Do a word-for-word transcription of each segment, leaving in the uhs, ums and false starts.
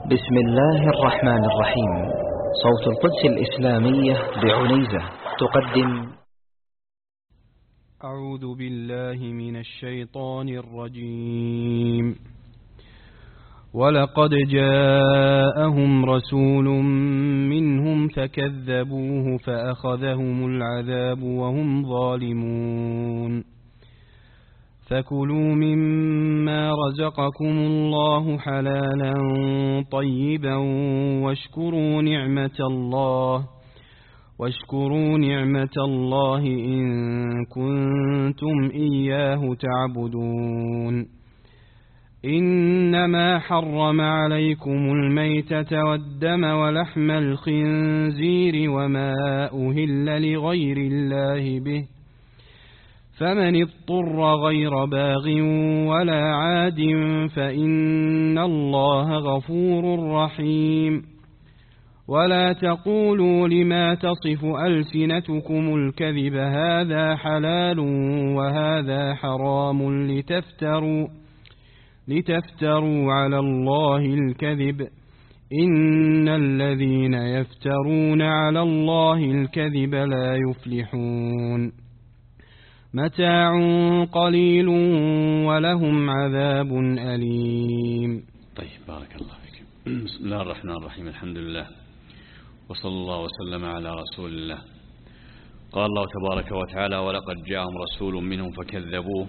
بسم الله الرحمن الرحيم. صوت القدس الإسلامية بعنيزة تقدم. أعوذ بالله من الشيطان الرجيم. ولقد جاءهم رسول منهم فكذبوه فأخذهم العذاب وهم ظالمون. فكلوا مما رزقكم الله حلالا طيبا واشكروا نعمة الله واشكروا نعمة الله إن كنتم إياه تعبدون. إنما حرم عليكم الميتة والدم ولحم الخنزير وما أهل لغير الله به، فمن اضطر غير باغ ولا عاد فإن الله غفور رحيم. ولا تقولوا لما تصف ألسنتكم الكذب هذا حلال وهذا حرام لتفتروا لتفتروا على الله الكذب، إن الذين يفترون على الله الكذب لا يفلحون. متاع قليل ولهم عذاب أليم. طيب، بارك الله فيك. بسم الله الرحمن الرحيم. الحمد لله وصلى الله وسلم على رسول الله. قال الله تبارك وتعالى: ولقد جاءهم رسول منهم فكذبوه.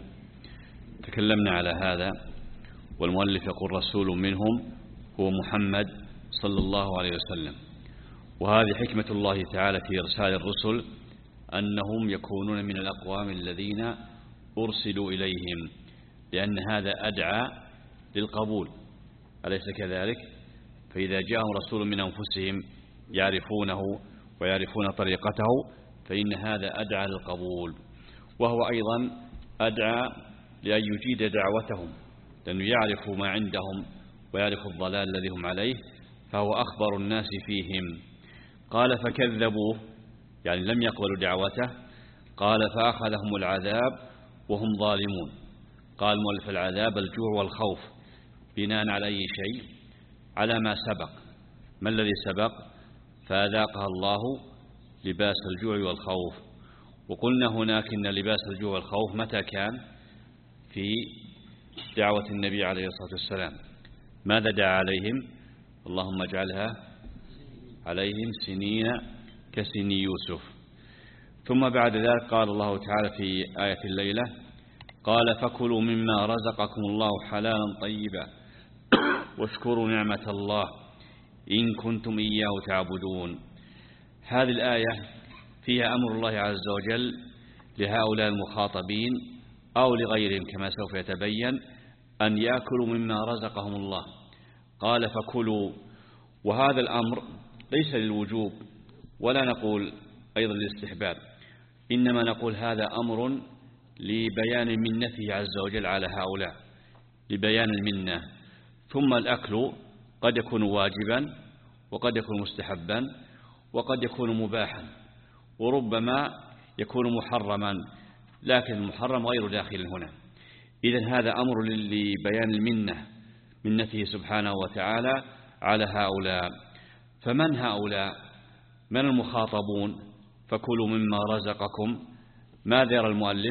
تكلمنا على هذا، والمؤلف يقول رسول منهم هو محمد صلى الله عليه وسلم. وهذه حكمة الله تعالى في إرسال الرسل، أنهم يكونون من الأقوام الذين أرسلوا إليهم، لأن هذا أدعى للقبول، أليس كذلك؟ فإذا جاءهم رسول من أنفسهم يعرفونه ويعرفون طريقته فإن هذا أدعى للقبول، وهو أيضا أدعى لأن يجيد دعوتهم، لأنه يعرف ما عندهم ويعرف الضلال الذي هم عليه، فهو أخبر الناس فيهم. قال فكذبوه، يعني لم يقبلوا دعوته. قال فأخذهم العذاب وهم ظالمون. قال مؤلف العذاب الجوع والخوف، بناء على أي شيء؟ على ما سبق. ما الذي سبق؟ فأذاقها الله لباس الجوع والخوف. وقلنا هناك إن لباس الجوع والخوف متى كان؟ في دعوة النبي عليه الصلاة والسلام. ماذا دعا عليهم؟ اللهم اجعلها عليهم سنين كسن يوسف. ثم بعد ذلك قال الله تعالى في آية الليلة: قال فكلوا مما رزقكم الله حلالا طيبا واشكروا نعمة الله إن كنتم إياه تعبدون. هذه الآية فيها أمر الله عز وجل لهؤلاء المخاطبين أو لغيرهم كما سوف يتبين أن يأكلوا مما رزقهم الله. قال فكلوا، وهذا الأمر ليس للوجوب ولا نقول أيضا للاستحباب، إنما نقول هذا أمر لبيان منته عز وجل على هؤلاء، لبيان المنة. ثم الأكل قد يكون واجبا وقد يكون مستحبا وقد يكون مباحا وربما يكون محرما، لكن المحرم غير داخل هنا. إذن هذا أمر لبيان المنة، منته سبحانه وتعالى على هؤلاء. فمن هؤلاء؟ من المخاطبون؟ فكلوا مما رزقكم. ماذا يرى المؤلف؟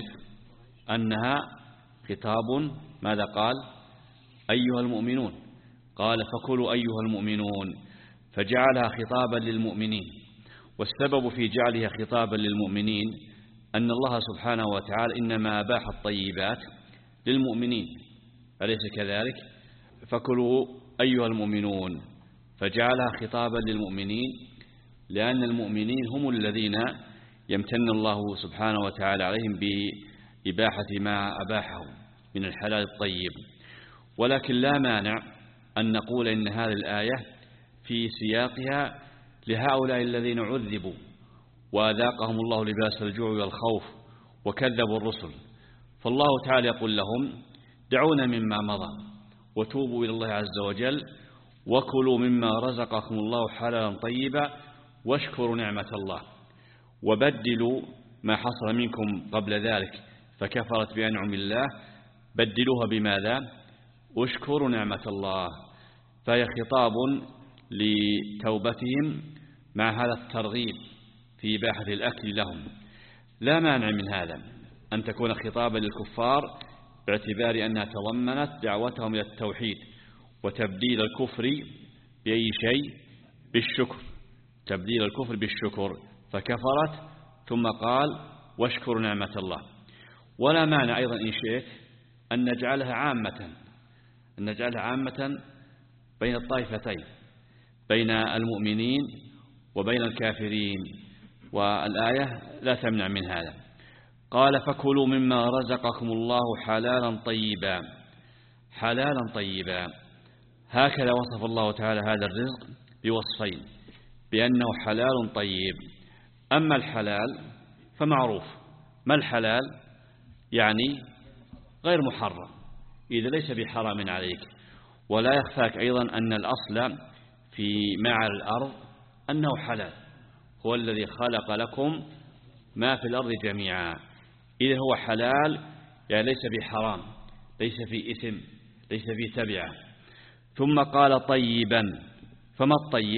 أنها خطاب، ماذا قال؟ أيها المؤمنون. قال فكلوا أيها المؤمنون، فجعلها خطابا للمؤمنين. والسبب في جعلها خطابا للمؤمنين أن الله سبحانه وتعالى إنما أباح الطيبات للمؤمنين، أليس كذلك؟ فكلوا أيها المؤمنون، فجعلها خطابا للمؤمنين، لأن المؤمنين هم الذين يمتن الله سبحانه وتعالى عليهم بإباحة ما أباحه من الحلال الطيب. ولكن لا مانع أن نقول إن هذه الآية في سياقها لهؤلاء الذين عذبوا وأذاقهم الله لباس الجوع والخوف وكذبوا الرسل، فالله تعالى يقول لهم: دعونا مما مضى وتوبوا إلى الله عز وجل وكلوا مما رزقكم الله حلالا طيبا واشكروا نعمة الله، وبدلوا ما حصل منكم قبل ذلك فكفرت بأنعم الله، بدلوها بماذا؟ اشكروا نعمة الله. فهي خطاب لتوبتهم مع هذا الترغيب في إباحة الأكل لهم. لا مانع من هذا أن تكون خطابا للكفار باعتبار أنها تضمنت دعوتهم إلى التوحيد وتبديل الكفر بأي شيء بالشكر، تبديل الكفر بالشكر، فكفرت ثم قال واشكروا نعمة الله. ولا مانع أيضا إن شئت أن نجعلها عامة، أن نجعلها عامة بين الطائفتين، بين المؤمنين وبين الكافرين، والآية لا تمنع من هذا. قال فكلوا مما رزقكم الله حلالا طيبا، حلالا طيبا، هكذا وصف الله تعالى هذا الرزق بوصفين، بأنه حلال طيب. أما الحلال فمعروف، ما الحلال؟ يعني غير محرم، إذا ليس بحرام عليك. ولا يخفاك أيضا أن الأصل في معر الأرض أنه حلال، هو الذي خلق لكم ما في الأرض جميعا، إذا هو حلال يعني ليس بحرام، ليس في إثم، ليس في تبعة. ثم قال طيبا، فما الطيب؟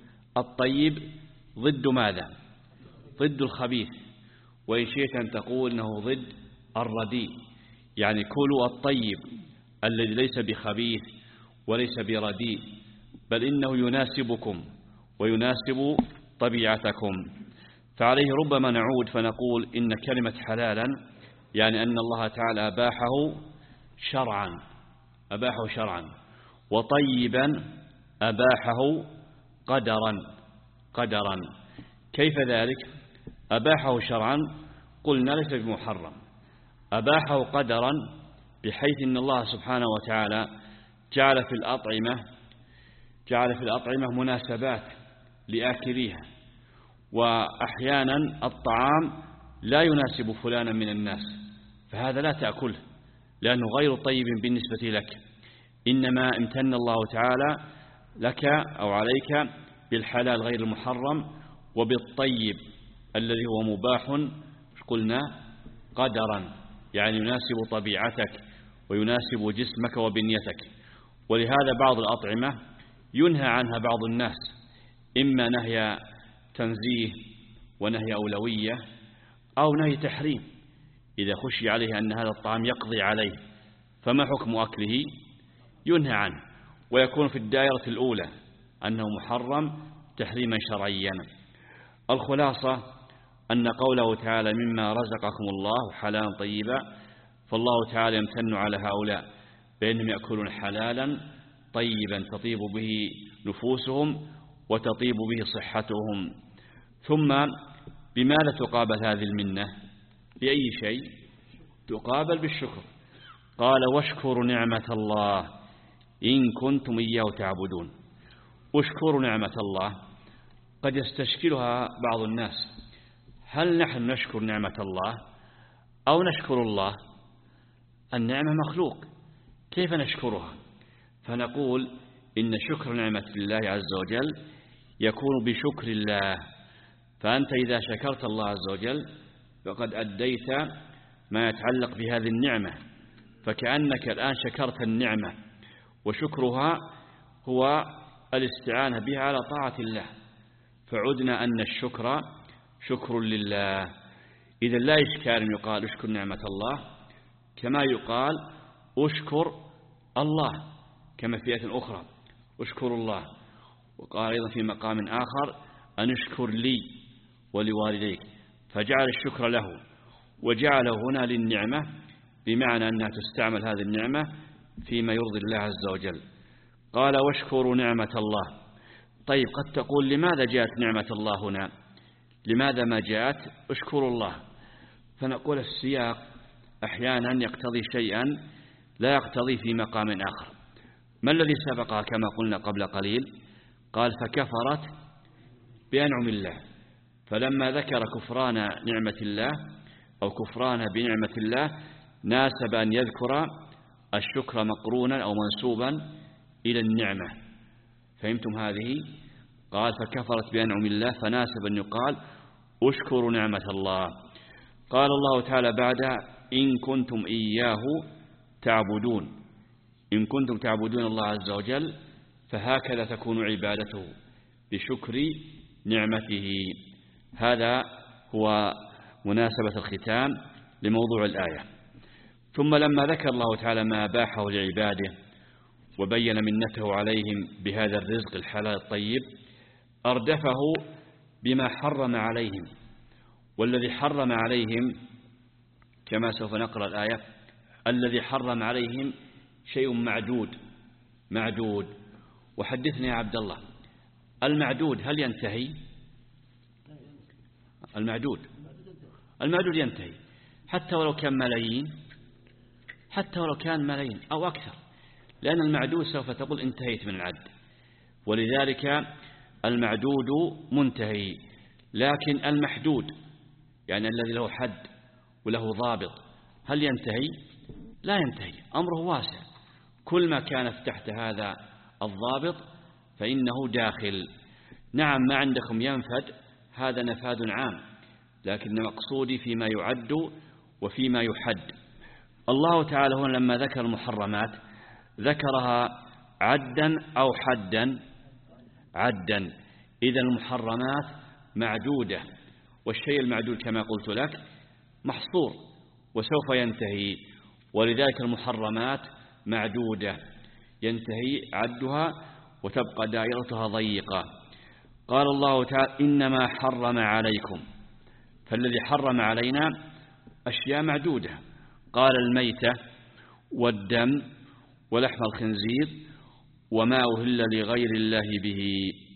الطيب ضد ماذا؟ ضد الخبيث، وإن شئت أن تقول أنه ضد الرديء، يعني كلوا الطيب الذي ليس بخبيث وليس برديء، بل إنه يناسبكم ويناسب طبيعتكم. فعليه ربما نعود فنقول إن كلمة حلالا يعني أن الله تعالى أباحه شرعا، أباحه شرعا، وطيبا أباحه قدرا، قدرا. كيف ذلك؟ أباحه شرعا قلنا ليس بمحرم، أباحه قدرا بحيث أن الله سبحانه وتعالى جعل في الأطعمة جعل في الأطعمة مناسبات لآكليها، وأحيانا الطعام لا يناسب فلانا من الناس، فهذا لا تأكله لأنه غير طيب بالنسبة لك، إنما امتن الله تعالى لك أو عليك بالحلال غير المحرم وبالطيب الذي هو مباح قلنا قدرا، يعني يناسب طبيعتك ويناسب جسمك وبنيتك. ولهذا بعض الأطعمة ينهى عنها بعض الناس، إما نهي تنزيه ونهي أولوية أو نهي تحريم، إذا خشي عليه أن هذا الطعام يقضي عليه فما حكم أكله؟ ينهى عنه، ويكون في الدائرة الأولى أنه محرم تحريما شرعيا. الخلاصة أن قوله تعالى مما رزقكم الله حلالا طيبا، فالله تعالى يمتن على هؤلاء بأنهم يأكلون حلالا طيبا تطيب به نفوسهم وتطيب به صحتهم. ثم بماذا تقابل هذه المنة؟ بأي شيء؟ تقابل بالشكر. قال واشكروا نعمة الله إن كنتم إياه تعبدون. واشكروا نعمة الله قد يستشكلها بعض الناس، هل نحن نشكر نعمة الله أو نشكر الله؟ النعمة مخلوق، كيف نشكرها؟ فنقول إن شكر نعمة الله عز وجل يكون بشكر الله، فأنت إذا شكرت الله عز وجل فقد أديت ما يتعلق بهذه النعمة، فكأنك الآن شكرت النعمة، وشكرها هو الاستعانة بها على طاعة الله، فعدنا أن الشكر شكر لله. إذا لا إشكال يقال اشكر نعمة الله كما يقال اشكر الله، كما في آية أخرى اشكر الله. وقال أيضا في مقام آخر أن اشكر لي ولوالديك، فجعل الشكر له وجعله هنا للنعمة، بمعنى أنها تستعمل هذه النعمة فيما يرضي الله عز وجل. قال واشكروا نعمة الله. طيب قد تقول لماذا جاءت نعمة الله هنا؟ لماذا ما جاءت اشكروا الله؟ فنقول السياق أحيانا يقتضي شيئا لا يقتضي في مقام آخر. ما الذي سبقها كما قلنا قبل قليل؟ قال فكفرت بأنعم الله، فلما ذكر كفران نعمة الله أو كفران بنعمة الله ناسب أن يذكر الشكر مقرونا أو منسوبا إلى النعمة. فهمتم هذه؟ قال فكفرت بأنعم الله، فناسب أن يقال اشكروا نعمة الله. قال الله تعالى بعدها إن كنتم إياه تعبدون. إن كنتم تعبدون الله عز وجل فهكذا تكون عبادته بشكر نعمته. هذا هو مناسبة الختام لموضوع الآية. ثم لما ذكر الله تعالى ما أباحه لعباده وبين منته عليهم بهذا الرزق الحلال الطيب أردفه بما حرم عليهم. والذي حرم عليهم كما سوف نقرأ الآية، الذي حرم عليهم شيء معدود معدود. وحدثني يا عبد الله، المعدود هل ينتهي؟ المعدود المعدود ينتهي حتى ولو كان ملايين، حتى ولو كان ملايين أو أكثر، لأن المعدود سوف تقول انتهيت من العد، ولذلك المعدود منتهي. لكن المحدود يعني الذي له حد وله ضابط هل ينتهي؟ لا ينتهي، أمره واسع. كل ما كانت تحت هذا الضابط فإنه داخل. نعم ما عندكم ينفد، هذا نفاد عام، لكن مقصودي فيما يعد وفيما يحد. الله تعالى هنا لما ذكر المحرمات ذكرها عدا أو حدا؟ عدا. إذا المحرمات معدودة، والشيء المعدود كما قلت لك محصور وسوف ينتهي، ولذلك المحرمات معدودة ينتهي عدها وتبقى دائرتها ضيقة. قال الله تعالى إنما حرم عليكم، فالذي حرم علينا أشياء معدودة. قال الميتة والدم ولحم الخنزير وما أهل لغير الله به.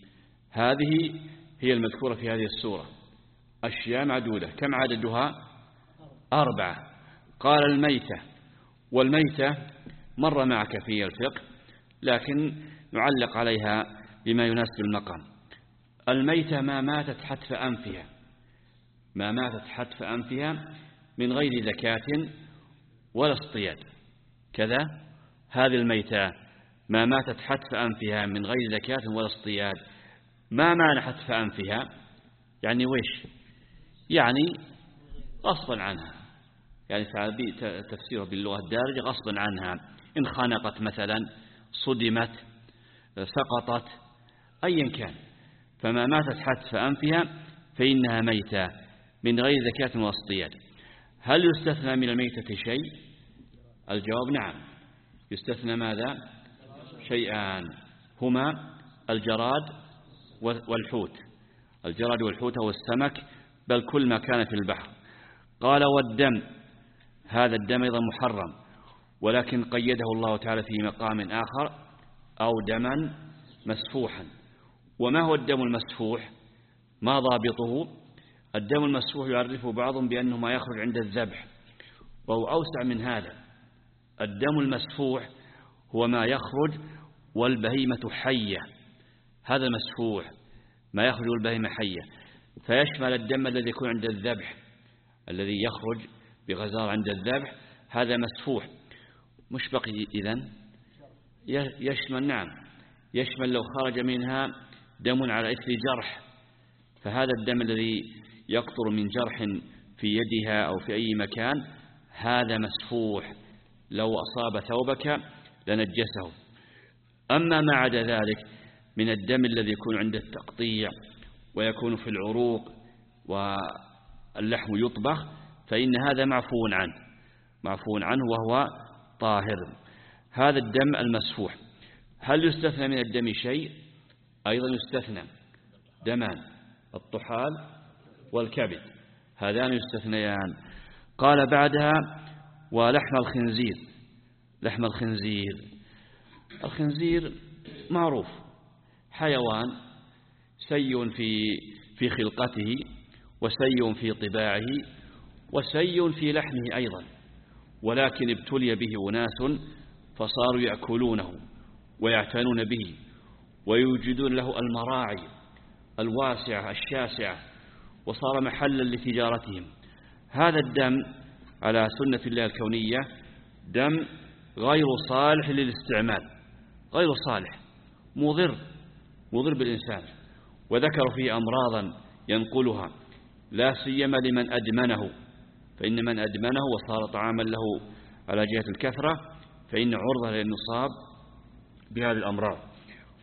هذه هي المذكورة في هذه السورة، أشياء معدودة. كم عددها؟ أربعة. قال الميتة، والميتة مر معك في الفقه لكن نعلق عليها بما يناسب المقام. الميتة ما ماتت حتف أنفها، ما ماتت حتف أنفها من غير ذكاة ولا اصطياد. كذا هذه الميتة ما ماتت حتف أنفها من غير ذكاة ولا اصطياد. ما معنى حتف أنفها؟ يعني ويش؟ يعني غصبا عنها، يعني تفسيره باللغة الدارجة غصبا عنها، إن خنقت مثلا، صدمت، سقطت، أيا كان، فما ماتت حتف أنفها فإنها ميتة من غير ذكاة ولا اصطياد. هل يستثنى من الميتة شيء؟ الجواب نعم، يستثنى ماذا؟ شيئان هما الجراد والحوت، الجراد والحوت والسمك، بل كل ما كان في البحر. قال والدم، هذا الدم أيضا محرم، ولكن قيده الله تعالى في مقام آخر، أو دما مسفوحا. وما هو الدم المسفوح؟ ما ضابطه؟ الدم المسفوح يعرفه بعضهم بأنه ما يخرج عند الذبح، وهو أوسع من هذا. الدم المسفوح هو ما يخرج والبهيمة حية، هذا مسفوح، ما يخرج والبهيمة حية، فيشمل الدم الذي يكون عند الذبح، الذي يخرج بغزارة عند الذبح، هذا مسفوح. مش بقي إذن يشمل، نعم يشمل لو خرج منها دم على إثر جرح، فهذا الدم الذي يقطر من جرح في يدها أو في أي مكان هذا مسفوح، لو أصاب ثوبك لنجسه. أما ما عدا ذلك من الدم الذي يكون عند التقطيع ويكون في العروق واللحم يطبخ فإن هذا معفو عنه، معفو عنه وهو طاهر. هذا الدم المسفوح. هل يستثنى من الدم شيء؟ أيضا يستثنى دمان، الطحال والكبد، هذان يستثنيان. قال بعدها ولحم الخنزير. لحم الخنزير، الخنزير معروف حيوان سي في في خلقته، وسي في طباعه، وسي في لحمه أيضا، ولكن ابتلي به أناس فصاروا يأكلونه ويعتنون به ويوجدون له المراعي الواسعة الشاسعة، وصار محلا لتجارتهم. هذا الدم على سنة الله الكونية دم غير صالح للاستعمال، غير صالح، مضر، مضر بالإنسان، وذكروا فيه أمراضا ينقلها، لا سيما لمن أدمنه، فإن من أدمنه وصار طعاما له على جهة الكثرة فإن عرضة للنصاب بهذه الأمراض.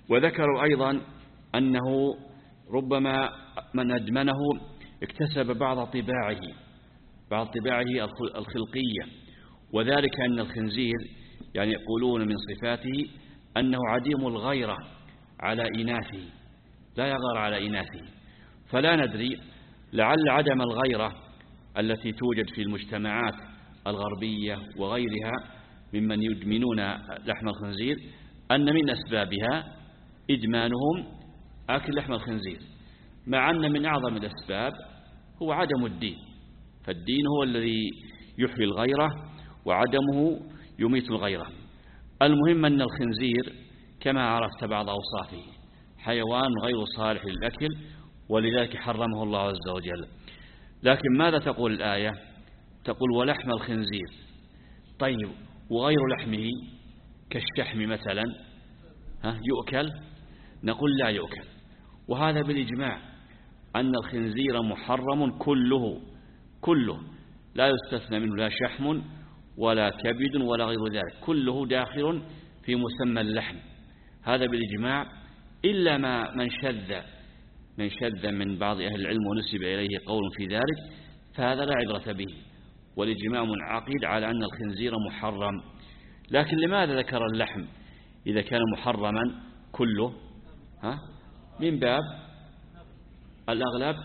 وذكروا أيضا أنه ربما من أدمنه اكتسب بعض طباعه بعض طباعه الخلقية، وذلك أن الخنزير يعني يقولون من صفاته أنه عديم الغيرة على إناثه، لا يغار على إناثه. فلا ندري، لعل عدم الغيرة التي توجد في المجتمعات الغربية وغيرها ممن يدمنون لحم الخنزير أن من أسبابها إدمانهم أكل لحم الخنزير، مع أن من أعظم الأسباب هو عدم الدين، فالدين هو الذي يحيي الغيرة وعدمه يميت الغيرة. المهم أن الخنزير كما عرفت بعض أوصافه حيوان غير صالح للأكل، ولذلك حرمه الله عز وجل. لكن ماذا تقول الآية؟ تقول ولحم الخنزير. طيب وغير لحمه كالشحم مثلا ها يؤكل؟ نقول لا يؤكل، وهذا بالإجماع أن الخنزير محرم كله كله، لا يستثنى منه لا شحم ولا كبد ولا غير ذلك، كله داخل في مسمى اللحم، هذا بالإجماع، إلا ما من شذ من شذ من بعض أهل العلم ونسب إليه قول في ذلك، فهذا لا عبرة به، والإجماع منعقد على أن الخنزير محرم. لكن لماذا ذكر اللحم إذا كان محرما كله؟ ها؟ من باب الأغلب.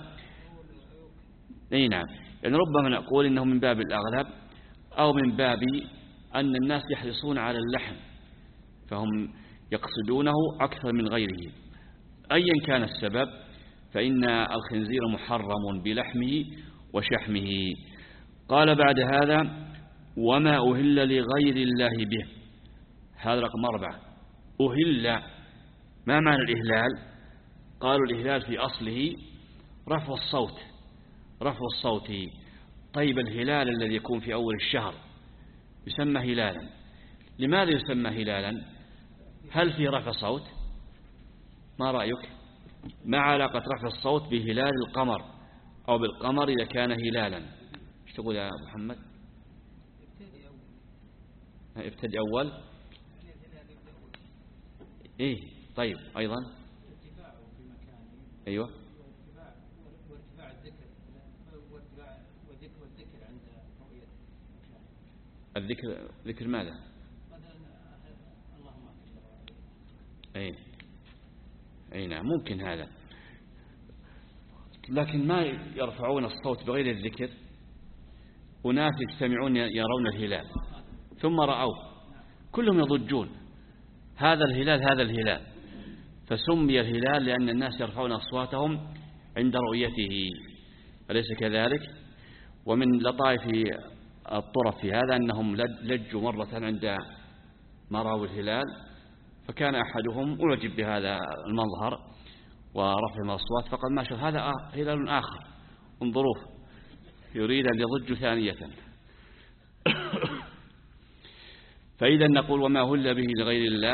أي نعم، يعني ربما نقول إنه من باب الأغلب، أو من باب أن الناس يحرصون على اللحم فهم يقصدونه أكثر من غيره. أيا كان السبب فإن الخنزير محرم بلحمه وشحمه. قال بعد هذا وما أهل لغير الله به، هذا رقم أربعة. أهل، ما معنى الإهلال؟ قالوا الإهلال في أصله رفع الصوت رفع الصوت. طيب الهلال الذي يكون في أول الشهر يسمى هلالا، لماذا يسمى هلالا؟ هل في رفع صوت؟ ما رأيك؟ ما علاقة رفع الصوت بهلال القمر أو بالقمر إذا كان هلالا؟ ايش تقول يا محمد؟ ابتدي أول. إيه طيب أيضا أيوة وارتفاع الذكر وارتفاع والذكر عند رؤية الذكر. ذكر ماذا؟ اللهم أي أي نعم ممكن هذا، لكن ما يرفعون الصوت بغير الذكر. أناس يجتمعون يرون الهلال ثم رأوه كلهم يضجون هذا الهلال هذا الهلال، فسمي الهلال لأن الناس يرفعون أصواتهم عند رؤيته، أليس كذلك؟ ومن لطائف الطرف في هذا أنهم لجوا مرة عند ما رأوا الهلال، فكان أحدهم أعجب بهذا المظهر ورفع الأصوات فقال ما شاء هذا هلال آخر انظروه، يريد أن يضج ثانية. فإذا نقول وما هل به لغير الله،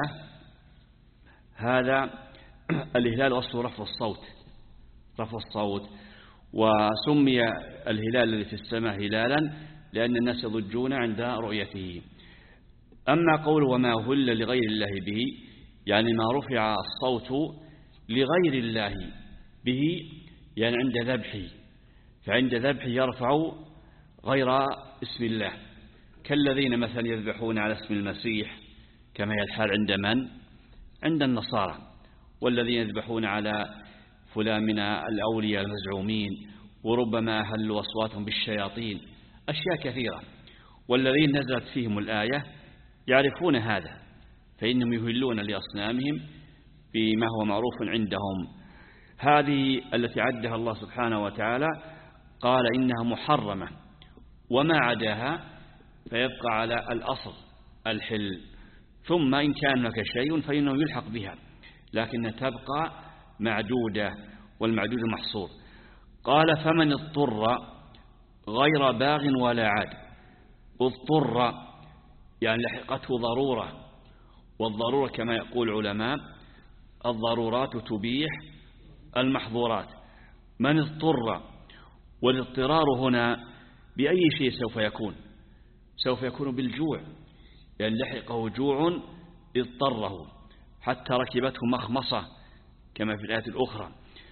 هذا الهلال أصله رفع الصوت رفع الصوت وسمي الهلال الذي في السماء هلالا لأن الناس يضجون عند رؤيته. أما قول وما هل لغير الله به يعني ما رفع الصوت لغير الله به، يعني عند ذبحه، فعند ذبحه يرفع غير اسم الله، كالذين مثلا يذبحون على اسم المسيح كما هي الحال عند من؟ عند النصارى، والذين يذبحون على فلان من الأولياء المزعومين، وربما أهلوا أصواتهم بالشياطين، أشياء كثيرة. والذين نزلت فيهم الآية يعرفون هذا، فإنهم يهلون لأصنامهم بما هو معروف عندهم. هذه التي عدها الله سبحانه وتعالى قال إنها محرمة، وما عداها فيبقى على الأصل الحل، ثم إن كان هناك شيء فإنه يلحق بها، لكن تبقى معدودة، والمعدود محصور. قال فمن اضطر غير باغ ولا عاد. اضطر يعني لحقته ضرورة، والضرورة كما يقول العلماء الضرورات تبيح المحظورات. من اضطر، والاضطرار هنا بأي شيء سوف يكون؟ سوف يكون بالجوع، يعني لحقه جوع اضطره، حتى ركبته مخمصة كما في الآية الأخرى.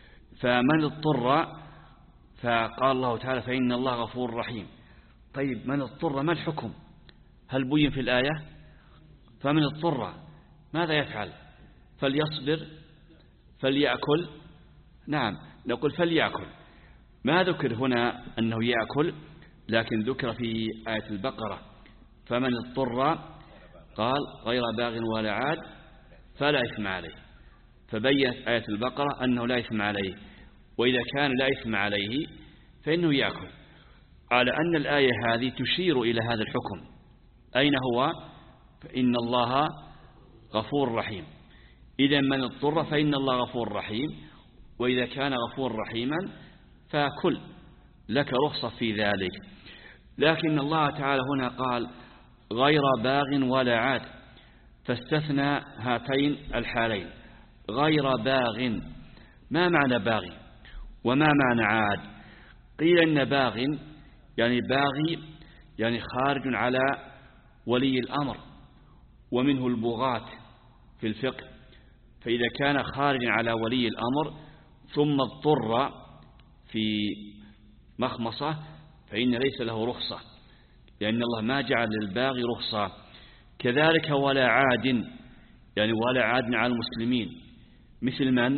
فمن اضطر، فقال الله تعالى فإن الله غفور رحيم. طيب من اضطر ما الحكم؟ هل بين في الآية؟ فمن اضطر ماذا يفعل؟ فليصبر فليأكل. نعم نقول فليأكل. ما ذكر هنا أنه يأكل، لكن ذكر في آية البقرة فمن اضطر قال غير باغ ولا عاد فلا إثم عليه، فبينت آية البقرة أنه لا إثم عليه، وإذا كان لا إثم عليه فإنه يأكل، على أن الآية هذه تشير إلى هذا الحكم. أين هو؟ فإن الله غفور رحيم. إذا من اضطر فإن الله غفور رحيم، وإذا كان غفور رحيما فكل، لك رخصة في ذلك. لكن الله تعالى هنا قال غير باغ ولا عاد، فاستثنى هاتين الحالين. غير باغ، ما معنى باغ وما معنى عاد؟ قيل إن باغ يعني باغي يعني خارج على ولي الأمر، ومنه البغاة في الفقه. فإذا كان خارج على ولي الأمر ثم اضطر في مخمصة فإن ليس له رخصة، لأن الله ما جعل للباغي رخصة. كذلك ولا عاد، يعني ولا عاد على المسلمين، مثل من؟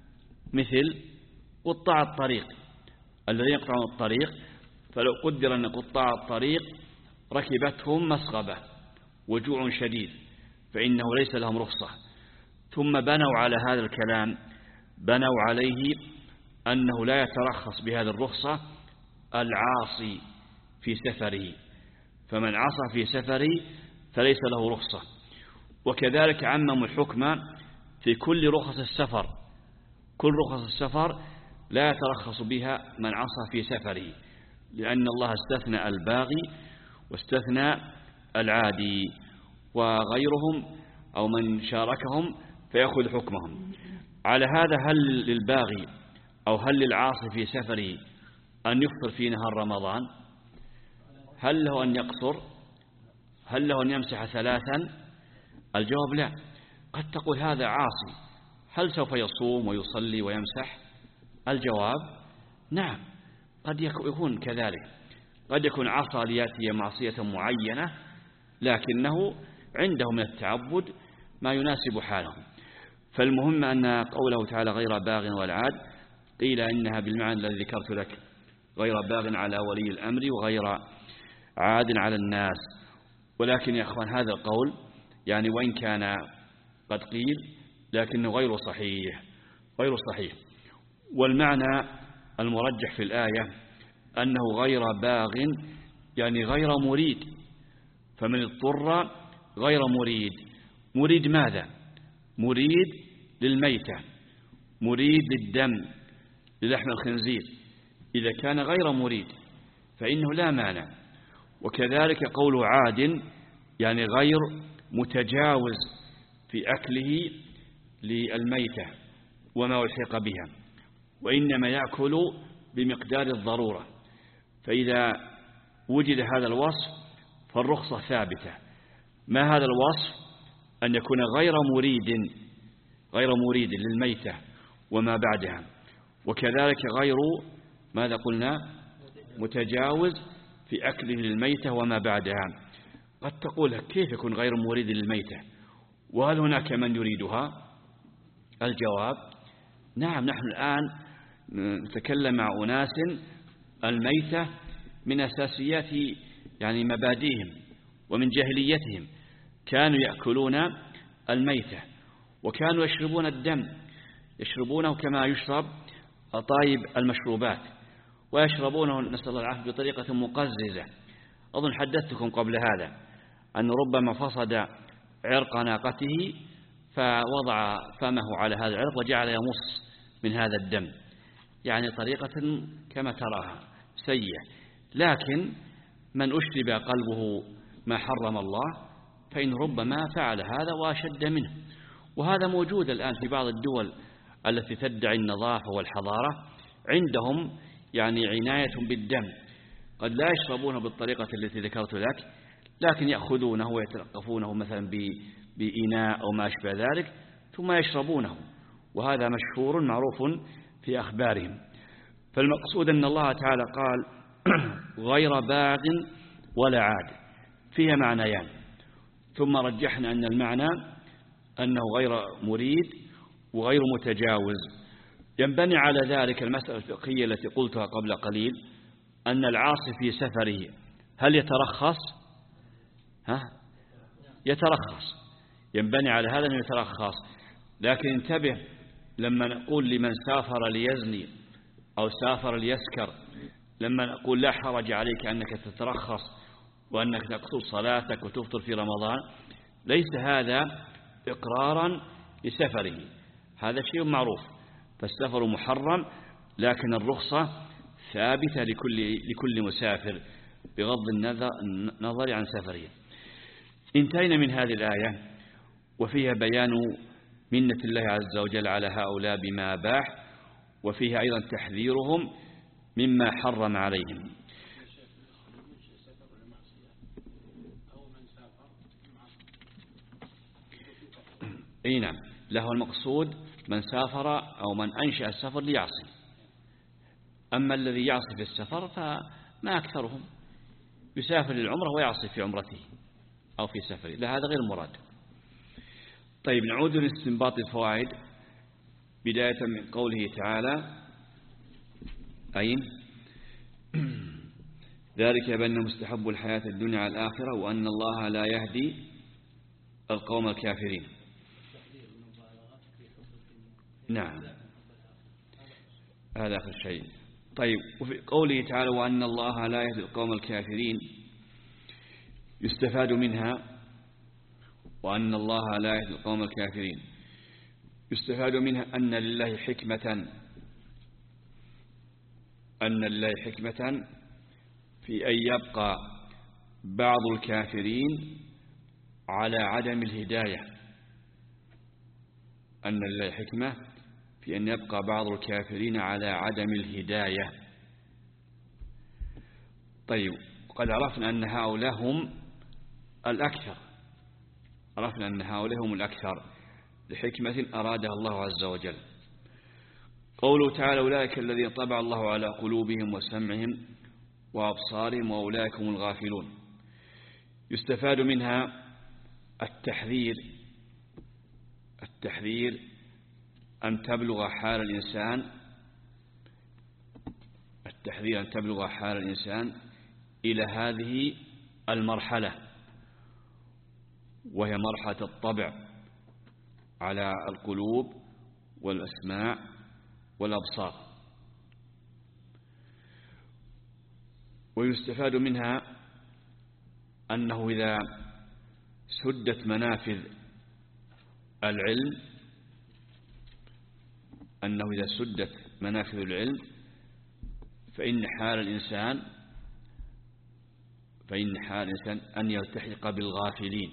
مثل قطاع الطريق الذين يقطعون الطريق. فلو قدر أن قطاع الطريق ركبتهم مسغبة وجوع شديد فإنه ليس لهم رخصة. ثم بنوا على هذا الكلام، بنوا عليه أنه لا يترخص بهذه الرخصة العاصي في سفره، فمن عصى في سفره فليس له رخصة. وكذلك عمموا الحكم في كل رخص السفر، كل رخص السفر لا يترخص بها من عصى في سفره، لأن الله استثنى الباغي واستثنى العادي، وغيرهم أو من شاركهم فيأخذ حكمهم. على هذا هل للباغي أو هل للعاصي في سفره أن يفطر في نهار رمضان؟ هل له أن يقصر؟ هل له أن يمسح ثلاثا؟ الجواب لا. قد تقول هذا عاصي، هل سوف يصوم ويصلي ويمسح؟ الجواب نعم، قد يكون كذلك. قد يكون عصى ليأتي معصية معينة لكنه عنده من التعبد ما يناسب حاله. فالمهم أن قوله تعالى غير باغ ولا عاد قيل إنها بالمعنى الذي ذكرت لك، غير باغ على ولي الأمر وغير عاد على الناس. ولكن يا أخوان هذا القول يعني وإن كان قد قيل لكنه غير صحيح، غير صحيح. والمعنى المرجح في الآية أنه غير باغ يعني غير مريد، فمن اضطر غير مريد. مريد ماذا؟ مريد للميتة، مريد للدم، للحم الخنزير. إذا كان غير مريد فإنه لا مانع. وكذلك قول عاد يعني غير متجاوز في أكله للميتة وما ألحق بها، وإنما يأكل بمقدار الضرورة. فإذا وجد هذا الوصف فالرخصة ثابتة. ما هذا الوصف؟ أن يكون غير مريد، غير مريد للميتة وما بعدها، وكذلك غير ماذا قلنا؟ متجاوز في أكله للميتة وما بعدها. قد تقول كيف يكون غير مريد للميتة وهل هناك من يريدها؟ الجواب نعم، نحن الآن نتكلم مع أناس الميتة من أساسيات يعني مبادئهم ومن جاهليتهم، كانوا يأكلون الميتة وكانوا يشربون الدم، يشربونه كما يشرب طيب المشروبات، ويشربونه نسأل الله العافية بطريقة مقززة. أظن حدثتكم قبل هذا أن ربما فصد عرق ناقته فوضع فمه على هذا العرق وجعل يمص من هذا الدم، يعني طريقة كما تراها سيئة. لكن من أشرب قلبه ما حرم الله فإن ربما فعل هذا وأشد منه. وهذا موجود الآن في بعض الدول التي تدعي النظافة والحضارة، عندهم يعني عناية بالدم، قد لا يشربونه بالطريقة التي ذكرت لك، لكن يأخذونه ويتلقفونه مثلا بإناء أو ما أشبه ذلك، ثم يشربونه، وهذا مشهور معروف في أخبارهم. فالمقصود أن الله تعالى قال غير باغ ولا عاد، فيها معنيان، ثم رجحنا أن المعنى أنه غير مريد وغير متجاوز. ينبني على ذلك المسألة الفقهية التي قلتها قبل قليل، أن العاصي في سفره هل يترخص؟ ها؟ يترخص، ينبني على هذا أنه يترخص. لكن انتبه، لما نقول لمن سافر ليزني أو سافر ليسكر، لما نقول لا حرج عليك أنك تترخص وأنك تقصر صلاتك وتفطر في رمضان، ليس هذا إقرارا لسفره، هذا شيء معروف، فالسفر محرم، لكن الرخصة ثابتة لكل, لكل مسافر بغض النظر عن سفره. انتهينا من هذه الآية، وفيها بيان منة الله عز وجل على هؤلاء بما أباح، وفيها أيضا تحذيرهم مما حرم عليهم. اي نعم، له المقصود من سافر أو من أنشأ السفر ليعصي. أما الذي يعصي في السفر فما أكثرهم، يسافر للعمرة ويعصي في عمرته أو في سفره، لا هذا غير مراد. طيب نعود لاستنباط الفوائد، بداية من قوله تعالى أين ذلك بأن مستحب الحياة الدنيا على الآخرة وأن الله لا يهدي القوم الكافرين. نعم هذا آخر شيء. طيب وفي قوله تعالى وأن الله لا يهدي القوم الكافرين يستفاد منها، وأن الله لا يهدي القوم الكافرين يستفاد منها أن لله حكمة أن لله حكمة في أن يبقى بعض الكافرين على عدم الهداية، أن لله حكمة في أن يبقى بعض الكافرين على عدم الهداية. طيب قد عرفنا أن هؤلاء هم الأكثر، عرفنا أن هؤلاء هم الأكثر لحكمة أرادها الله عز وجل. قوله تعالى أولئك الذين طبع الله على قلوبهم وسمعهم وأبصارهم وأولئك هم الغافلون، يستفاد منها التحذير التحذير أن تبلغ حال الإنسان التحذير أن تبلغ حال الإنسان إلى هذه المرحلة، وهي مرحلة الطبع على القلوب والأسماع والأبصار. ويستفاد منها أنه إذا سدت منافذ العلم أنه إذا سدت منافذ العلم فإن حال الإنسان فإن حال الإنسان أن يلتحق بالغافلين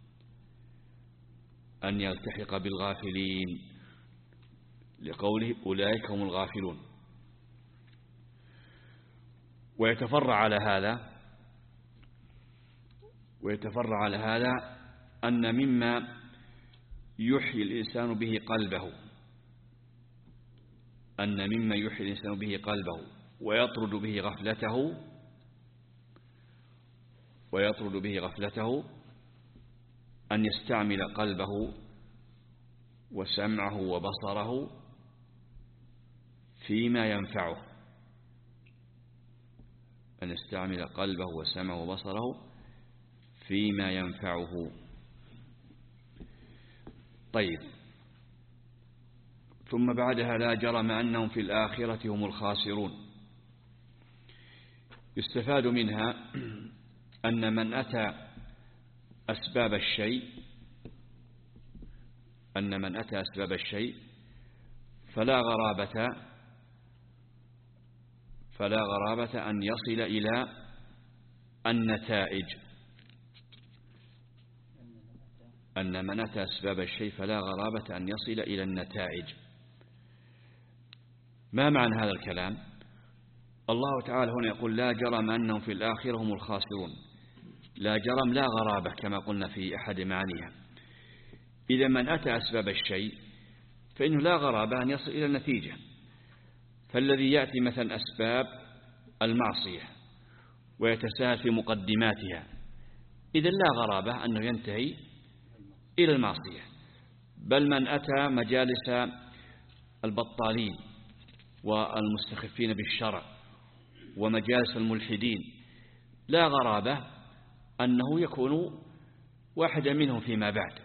أن يلتحق بالغافلين لقوله أولئك هم الغافلون. ويتفرع على هذا ويتفرع على هذا أن مما يحيي الإنسان به قلبه أن مما يحيي الإنسان به قلبه ويطرد به غفلته ويطرد به غفلته أن يستعمل قلبه وسمعه وبصره فيما ينفعه أن يستعمل قلبه وسمعه وبصره فيما ينفعه. طيب ثم بعدها لا جرم أنهم في الآخرة هم الخاسرون. يستفاد منها أن من أتى أسباب الشيء أن من أتى أسباب الشيء فلا غرابة فلا غرابة أن يصل إلى النتائج أن من أتى أسباب الشيء فلا غرابة أن يصل إلى النتائج. ما معنى هذا الكلام؟ الله تعالى هنا يقول لا جرم أنهم في الآخرة هم الخاسرون. لا جرم لا غرابة كما قلنا في أحد معانيها، إذا من أتى أسباب الشيء فإنه لا غرابة أن يصل إلى النتيجة. فالذي يأتي مثلا أسباب المعصية ويتساهل في مقدماتها إذا لا غرابة أنه ينتهي إلى المعصية. بل من أتى مجالس البطالين والمستخفين بالشرع ومجالس الملحدين لا غرابة أنه يكون واحدا منهم فيما بعد.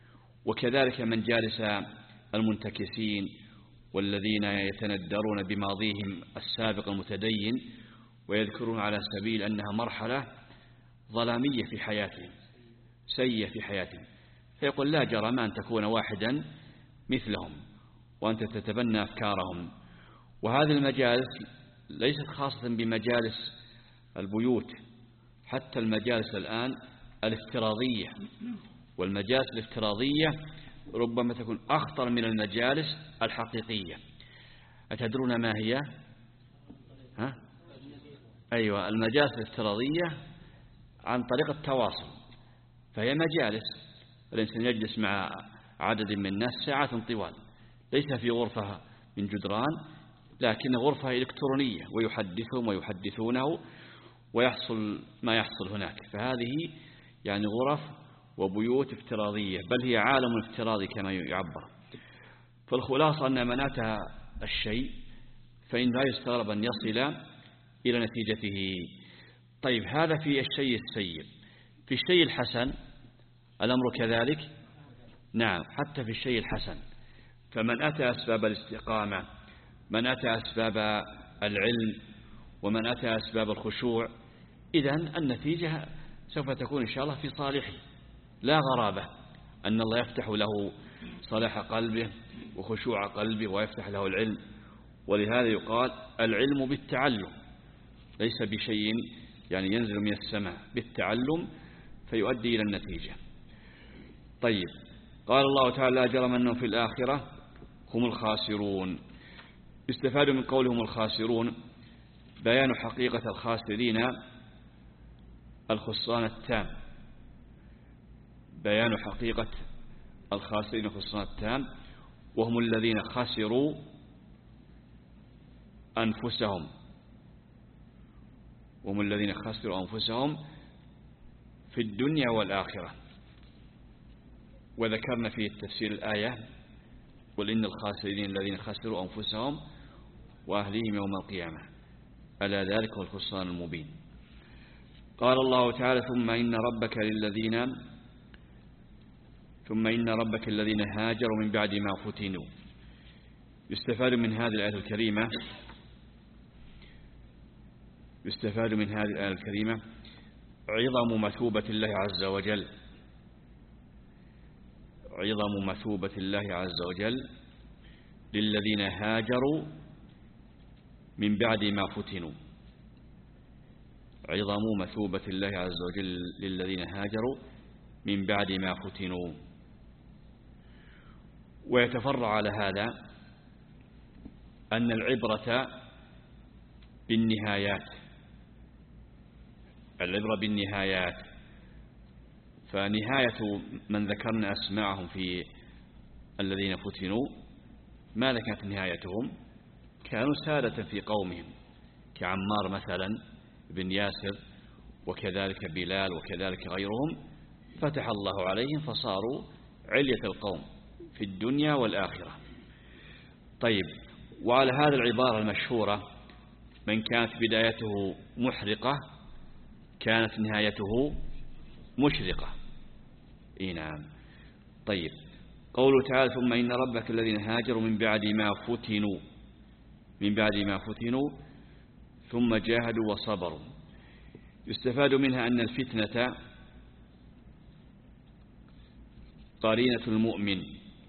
وكذلك من جالس المنتكسين والذين يتندرون بماضيهم السابق المتدين ويذكرون على سبيل أنها مرحلة ظلامية في حياتهم سيئة في حياتهم، فيقول لا جرم أن تكون واحدا مثلهم وأنت تتبنى أفكارهم. وهذه المجالس ليست خاصة بمجالس البيوت، حتى المجالس الآن الافتراضية، والمجالس الافتراضية ربما تكون أخطر من المجالس الحقيقية. أتدرون ما هي؟ ها؟ أيوة، المجالس الافتراضية عن طريق التواصل، فهي مجالس الإنسان يجلس مع عدد من الناس ساعات طوال، ليس في غرفة من جدران لكن غرفة إلكترونية، ويحدثهم ويحدثونه ويحصل ما يحصل هناك. فهذه يعني غرف وبيوت افتراضية، بل هي عالم افتراضي كما يعبر. فالخلاصة أن من أتى الشيء فإن لا يستغرب أن يصل إلى نتيجته. طيب، هذا في الشيء السيء. في الشيء الحسن الأمر كذلك؟ نعم، حتى في الشيء الحسن. فمن أتى أسباب الاستقامة، من أتى أسباب العلم، ومن أتى أسباب الخشوع، إذن النتيجة سوف تكون إن شاء الله في صالحه. لا غرابة أن الله يفتح له صلاح قلبه وخشوع قلبه ويفتح له العلم. ولهذا يقال العلم بالتعلم، ليس بشيء يعني ينزل من السماء، بالتعلم فيؤدي إلى النتيجة. طيب، قال الله تعالى لا جرم أنهم في الآخرة هم الخاسرون. يستفاد من قولهم الخاسرون بيان حقيقة الخاسرين الخسران التام، بيان حقيقة الخاسرين الخسران التام، وهم الذين خسروا أنفسهم، وهم الذين خسروا أنفسهم في الدنيا والآخرة. وذكرنا في التفسير الآية قل إن الخاسرين الذين خسروا أنفسهم وأهليهم يوم القيامة ألا ذلك هو الخسران المبين. قال الله تعالى ثم إن ربك للذين ثم إن ربك الذين هاجروا من بعد ما فتنوا. يستفاد من هذه الآية الكريمة يستفاد من هذه الآية الكريمة عظم مثوبة الله عز وجل عظم مثوبة الله عز وجل للذين هاجروا من بعد ما فتنوا. عظم مثوبة الله عز وجل للذين هاجروا من بعد ما فتنوا. ويتفرع على هذا أن العبرة بالنهايات، العبرة بالنهايات. فنهاية من ذكرنا أسماءهم في الذين فتنوا ماذا كانت نهايتهم؟ كانوا سادة في قومهم كعمار مثلا بن ياسر، وكذلك بلال، وكذلك غيرهم، فتح الله عليهم فصاروا علية القوم في الدنيا والآخرة. طيب، وعلى هذا العبارة المشهورة من كانت بدايته محرقة كانت نهايته مشرقة. إيه نعم. طيب، قوله تعالى ثم إن ربك الذين هاجروا من بعد ما فتنوا من بعد ما فتنوا ثم جاهدوا وصبروا. يستفاد منها أن الفتنة قرينة المؤمن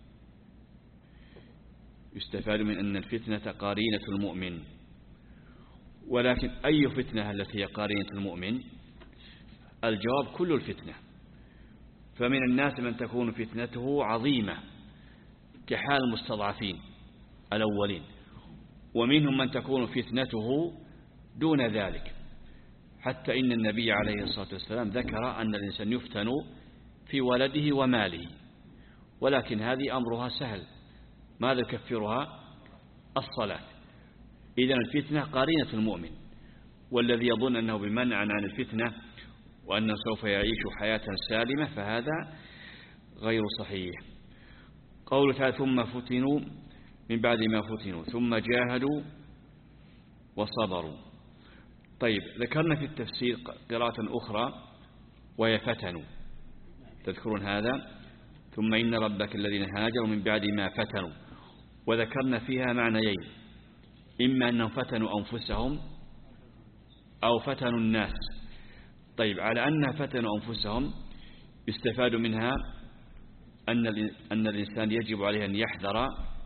يستفاد من أن الفتنة قرينة المؤمن. ولكن أي فتنة التي هي قرينة المؤمن؟ الجواب كل الفتنة. فمن الناس من تكون فتنته عظيمة كحال المستضعفين الأولين، ومنهم من تكون فتنته دون ذلك، حتى إن النبي عليه الصلاة والسلام ذكر أن الإنسان يفتن في ولده وماله، ولكن هذه أمرها سهل. ماذا يكفرها؟ الصلاة. إذن الفتنة قرينة المؤمن، والذي يظن أنه بمنع عن الفتنة وأنه سوف يعيش حياة سالمة فهذا غير صحيح. قوله تعالى ثم فتنوا من بعد ما فتنوا ثم جاهدوا وصبروا. طيب ذكرنا في التفسير قراءة أخرى وهي فتنوا، تذكرون هذا؟ ثم إن ربك الذين هاجروا من بعد ما فتنوا، وذكرنا فيها معنيين، إما أنهم فتنوا أنفسهم أو فتنوا الناس. طيب على أنها فتنوا أنفسهم يستفاد منها أن أن الإنسان يجب عليه أن يحذر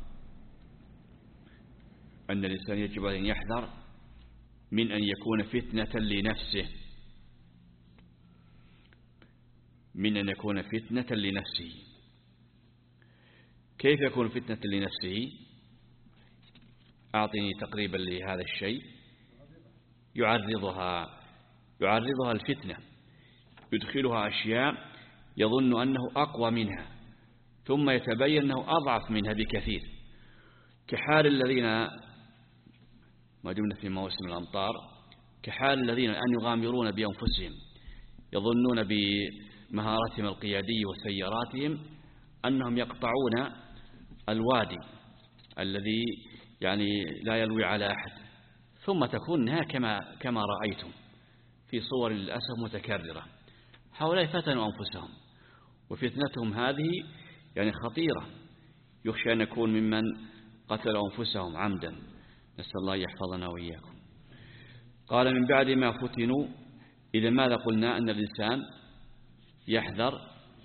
أن الإنسان يجب عليه أن يحذر من أن يكون فتنة لنفسه من أن يكون فتنة لنفسه. كيف يكون فتنة لنفسه؟ أعطني تقريبا لهذا الشيء. يعرضها يعرضها الفتنة، يدخلها أشياء يظن أنه أقوى منها ثم يتبين أنه أضعف منها بكثير، كحال الذين ما دمنا في موسم الأمطار، كحال الذين أن يغامرون بأنفسهم يظنون بمهارتهم القيادية وسياراتهم أنهم يقطعون الوادي الذي يعني لا يلوي على أحد، ثم تكون نهاية كما كما رأيتم في صور للأسف متكررة. هؤلاء فتنوا أنفسهم، وفتنتهم هذه يعني خطيرة، يخشى أن يكون ممن قتلوا أنفسهم عمدا، نسأل الله يحفظنا وإياكم. قال من بعد ما فتنوا. إذا ماذا قلنا؟ أن الإنسان يحذر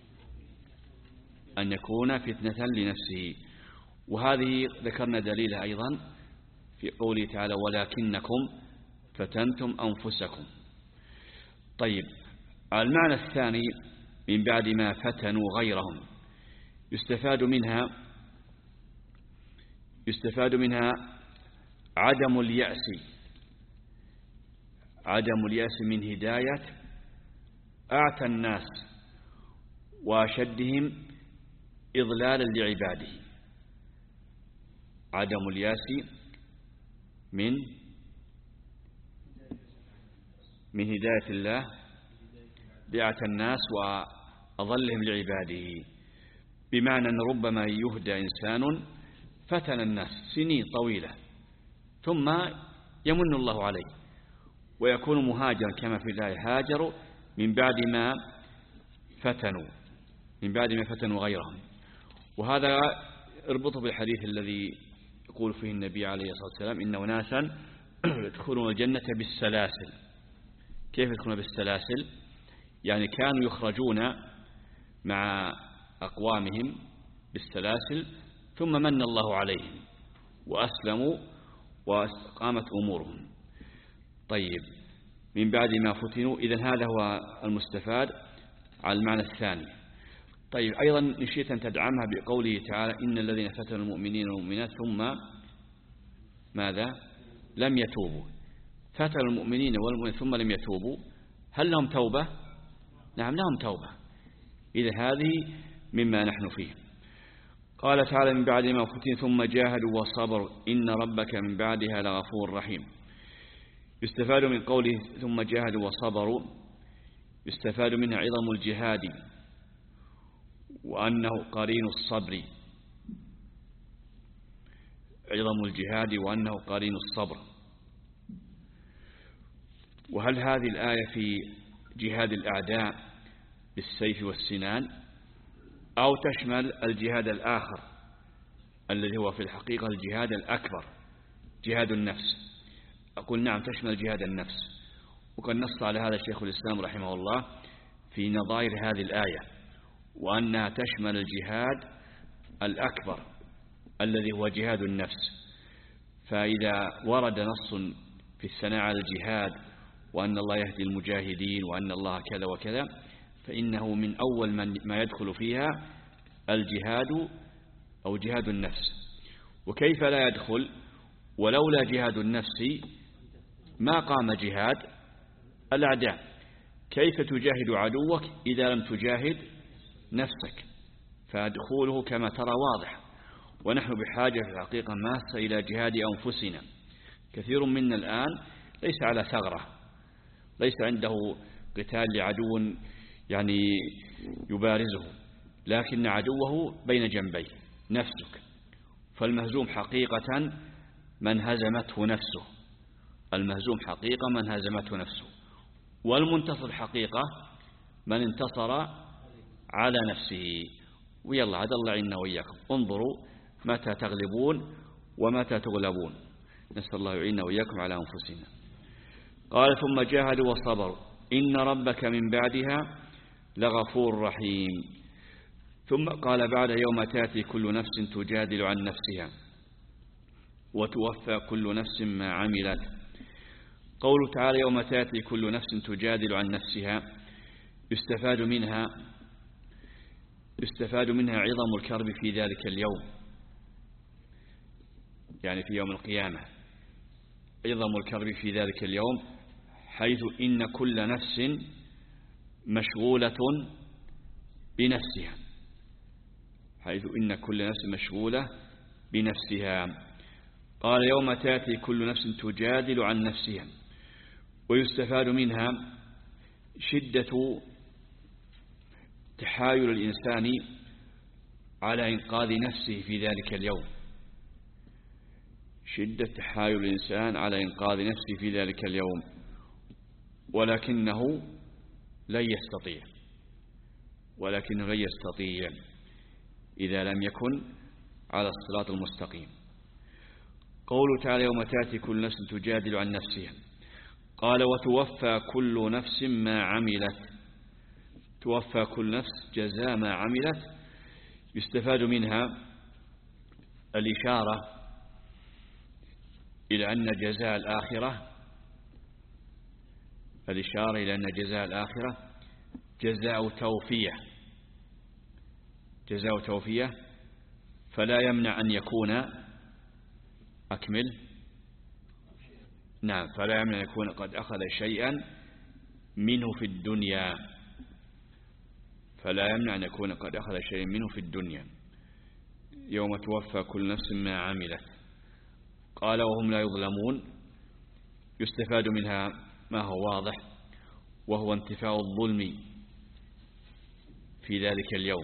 أن يكون فتنة لنفسه، وهذه ذكرنا دليلها أيضا في قوله تعالى ولكنكم فتنتم أنفسكم. طيب المعنى الثاني من بعد ما فتنوا غيرهم يستفاد منها يستفاد منها عدم اليأس عدم اليأس من هداية أعتى الناس وأشدهم إضلالا لعباده. عدم اليأس من من هداية الله لأعتى الناس وأضلهم لعباده، بمعنى أن ربما يهدى إنسان فتن الناس سنين طويلة ثم يمن الله عليه ويكون مهاجرا كما في الآية هاجروا من بعد ما فتنوا من بعد ما فتنوا غيرهم. وهذا اربطه بالحديث الذي يقول فيه النبي عليه الصلاة والسلام إن أناسا يدخلون الجنة بالسلاسل. كيف يدخلون بالسلاسل؟ يعني كانوا يخرجون مع أقوامهم بالسلاسل ثم من الله عليهم وأسلموا وقامت أمورهم. طيب من بعد ما فتنوا، إذن هذا هو المستفاد على المعنى الثاني. طيب أيضا نشيت أن تدعمها بقوله تعالى إن الذين فتنوا المؤمنين والمؤمنات ثم ماذا لم يتوبوا. فتنوا المؤمنين والمؤمنات ثم لم يتوبوا، هل لهم توبة؟ نعم لهم توبة. إذا هذه مما نحن فيه. قال تعالى من بعد ما فتنوا ثم جاهدوا وصبروا إن ربك من بعدها لغفور رحيم. يستفاد من قوله ثم جاهدوا وصبروا يستفاد منها عظم الجهاد وأنه قرين الصبر عظم الجهاد وأنه قرين الصبر. وهل هذه الآية في جهاد الأعداء بالسيف والسنان أو تشمل الجهاد الآخر الذي هو في الحقيقة الجهاد الأكبر جهاد النفس؟ أقول نعم تشمل جهاد النفس، وقد نص على هذا الشيخ الإسلام رحمه الله في نظائر هذه الآية، وأنها تشمل الجهاد الأكبر الذي هو جهاد النفس. فإذا ورد نص في الثناء على الجهاد وأن الله يهدي المجاهدين وأن الله كذا وكذا، فإنه من أول من ما يدخل فيها الجهاد أو جهاد النفس. وكيف لا يدخل؟ ولولا جهاد النفس ما قام جهاد الأعداء. كيف تجاهد عدوك إذا لم تجاهد نفسك؟ فدخوله كما ترى واضح. ونحن بحاجة في الحقيقة ماسة إلى جهاد أنفسنا. كثير منا الآن ليس على ثغرة، ليس عنده قتال لعدو يعني يبارزه، لكن عدوه بين جنبيه نفسك. فالمهزوم حقيقة من هزمته نفسه، المهزوم حقيقة من هزمته نفسه، والمنتصر حقيقة من انتصر على نفسه. ويلا عد الله عنا وإياكم. انظروا متى تغلبون ومتى تغلبون. نسأل الله يعيننا وإياكم على أنفسنا. قال ثم جاهدوا وصبروا إن ربك من بعدها لغفور رحيم. ثم قال بعد يوم تأتي كل نفس تجادل عن نفسها وتوفى كل نفس ما عملت. قوله تعالى يوم تأتي كل نفس تجادل عن نفسها يستفاد منها يستفاد منها عظم الكرب في ذلك اليوم، يعني في يوم القيامة عظم الكرب في ذلك اليوم، حيث إن كل نفس مشغولة بنفسها حيث إن كل نفس مشغولة بنفسها. قال يوم تأتي كل نفس تجادل عن نفسها. ويستفاد منها شدة تحايل الإنسان على إنقاذ نفسه في ذلك اليوم شدة تحايل الإنسان على إنقاذ نفسه في ذلك اليوم، ولكنه لن يستطيع ولكنه لن يستطيع إذا لم يكن على الصراط المستقيم. قوله تعالى يوم تأتي كل نفس تجادل عن نفسها. قال وتوفى كل نفس ما عملت. توفى كل نفس جزاء ما عملت. يستفاد منها الإشارة إلى أن جزاء الآخرة الإشارة إلى أن جزاء الآخرة جزاء توفية جزاء توفية فلا يمنع أن يكون أكمل نعم فلا يمنع أن يكون قد أخذ شيئا منه في الدنيا فلا يمنع أن يكون قد أخذ شيئا منه في الدنيا يوم توفى كل نفس ما عملت. قال وهم لا يظلمون. يستفاد منها ما هو واضح، وهو انتفاء الظلم في ذلك اليوم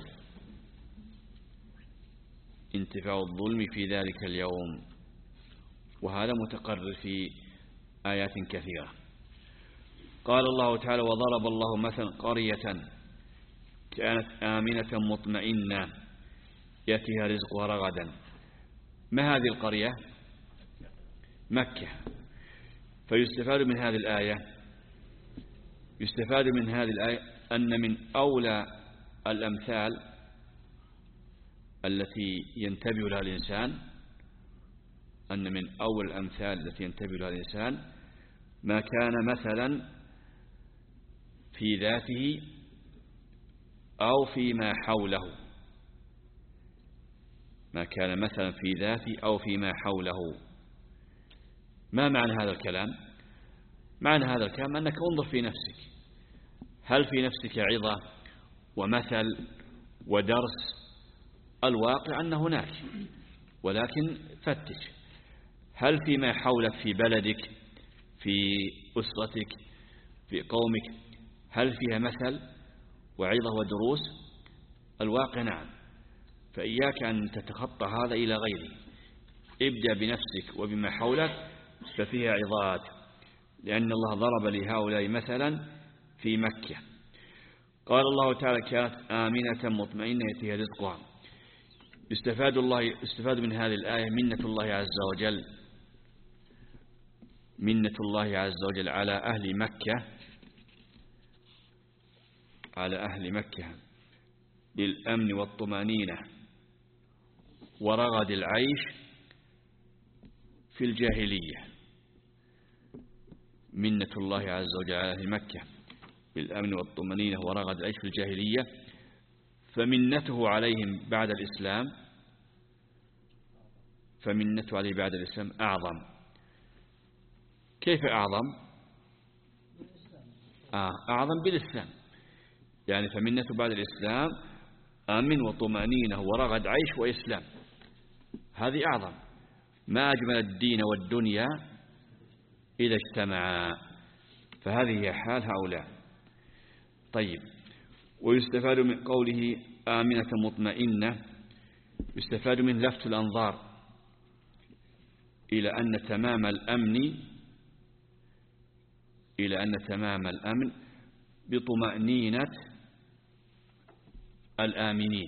انتفاء الظلم في ذلك اليوم وهذا متقرر في آيات كثيرة. قال الله تعالى وضرب الله مثلا قرية كانت آمنة مطمئنة يأتيها رزقها رغدا. ما هذه القرية؟ مكة. فيستفاد من هذه الآية يستفاد من هذه الآية أن من أولى الأمثال التي ينتبه لها الإنسان أن من أول الأمثال التي ينتبه لها الإنسان ما كان مثلا في ذاته أو فيما حوله ما كان مثلا في ذاته أو فيما حوله. ما معنى هذا الكلام؟ معنى هذا الكلام أنك انظر في نفسك، هل في نفسك عظة ومثل ودرس؟ الواقع أن هناك، ولكن فتش هل فيما حولك في بلدك في أسرتك في قومك هل فيها مثل وعظة ودروس؟ الواقع نعم. فإياك أن تتخطى هذا إلى غيره. ابدأ بنفسك وبما حولك ففيها عظات، لأن الله ضرب لهؤلاء مثلا في مكة. قال الله تعالى كانت آمنة مطمئنة يأتيها رزقها. استفاد الله استفاد من هذه الآية منة الله عز وجل منة الله عز وجل على أهل مكة على أهل مكة بالأمن والطمأنينة ورغد العيش في الجاهلية. منة الله عز وجل على أهل مكة بالأمن والطمأنينة ورغد العيش في الجاهلية، فمنته عليهم بعد الإسلام فمنته عليه بعد الإسلام أعظم. كيف أعظم؟ آه أعظم بالإسلام، يعني فمنته بعد الإسلام أمن وطمأنينة ورغد عيش وإسلام. هذه أعظم ما أجمل الدين والدنيا إذا اجتمعا. فهذه هي حال هؤلاء. طيب، ويستفاد من قوله آمنة مطمئنة، يستفاد من لفت الأنظار إلى أن تمام الأمن إلى أن تمام الأمن بطمأنينة الآمنين،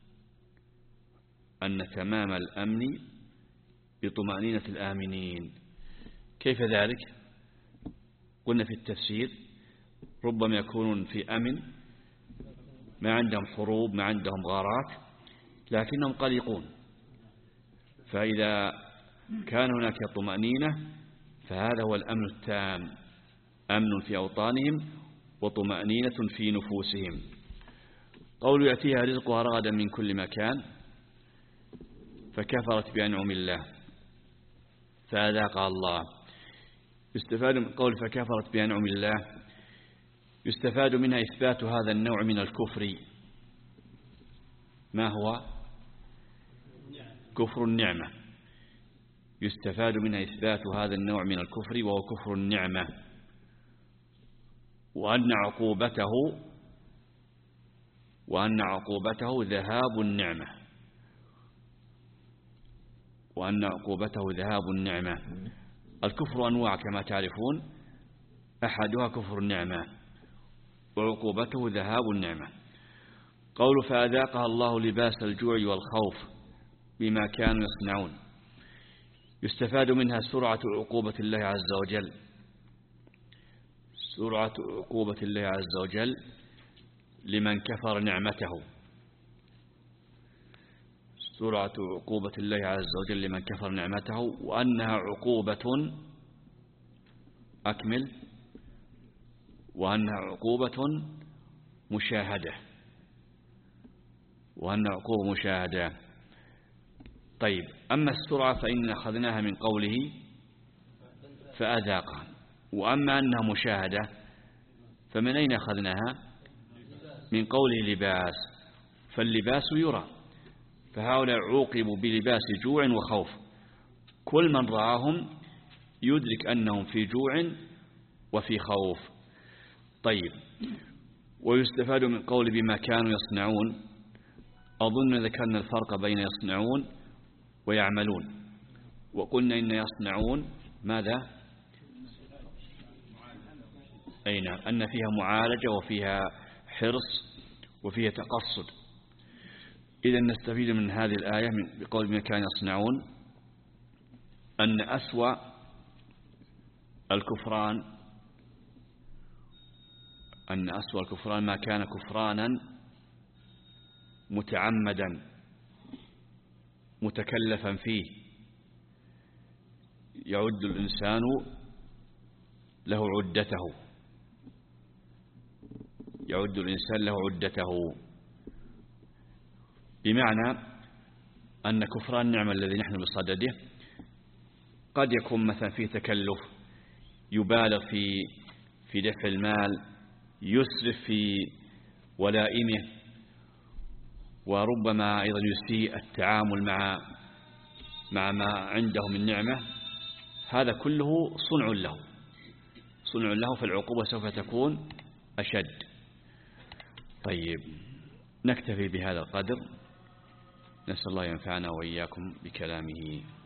أن تمام الأمن بطمأنينة الآمنين. كيف ذلك؟ قلنا في التفسير ربما يكونون في أمن، ما عندهم حروب، ما عندهم غارات، لكنهم قلقون، فإذا كان هناك طمأنينة فهذا هو الأمن التام، أمن في أوطانهم وطمأنينة في نفوسهم. قول يأتيها رزقها رغدا من كل مكان فكفرت بأنعم الله فأذاقها الله. يستفاد من قول فكفرت بأنعم الله، يستفاد منها إثبات هذا النوع من الكفر. ما هو؟ كفر النعمة. يستفاد منها إثبات هذا النوع من الكفر وهو كفر النعمة، وأن عقوبته وأن عقوبته ذهاب النعمة وأن عقوبته ذهاب النعمة. الكفر أنواع كما تعرفون، أحدها كفر النعمة وعقوبته ذهاب النعمة. قول فأذاقها الله لباس الجوع والخوف بما كانوا يصنعون، يستفاد منها سرعة عقوبة الله عز وجل سرعة عقوبة الله عز وجل لمن كفر نعمته سرعة عقوبة الله عز وجل لمن كفر نعمته وأنها عقوبة أكمل وأنها عقوبة مشاهدة وأنها عقوبة مشاهدة. طيب، أما السرعة فإن أخذناها من قوله فأذاقها، وأما أنها مشاهدة فمن أين أخذناها؟ من قوله لباس، فاللباس يرى، فهؤلاء عوقبوا بلباس جوع وخوف، كل من رآهم يدرك أنهم في جوع وفي خوف. طيب، ويستفاد من قول بما كانوا يصنعون، أظن ذكرنا الفرق بين يصنعون ويعملون، وقلنا إن يصنعون ماذا؟ أين؟ أن فيها معالجة وفيها حرص وفيها تقصد. إذا نستفيد من هذه الآية بقول ما كانوا يصنعون أن أسوأ الكفران أن أسوأ الكفران ما كان كفرانا متعمدا متكلفا فيه، يعد الإنسان له عدته يعد الإنسان له عدته بمعنى أن كفران النعمة الذي نحن بصدده قد يكون مثلا فيه تكلف، يبالغ في في دفع المال، يسرف في ولائمه، وربما أيضا يسيء التعامل مع مع ما عنده من نعمة. هذا كله صنع له صنع له فالعقوبة سوف تكون أشد. طيب، نكتفي بهذا القدر، نسأل الله ينفعنا وإياكم بكلامه.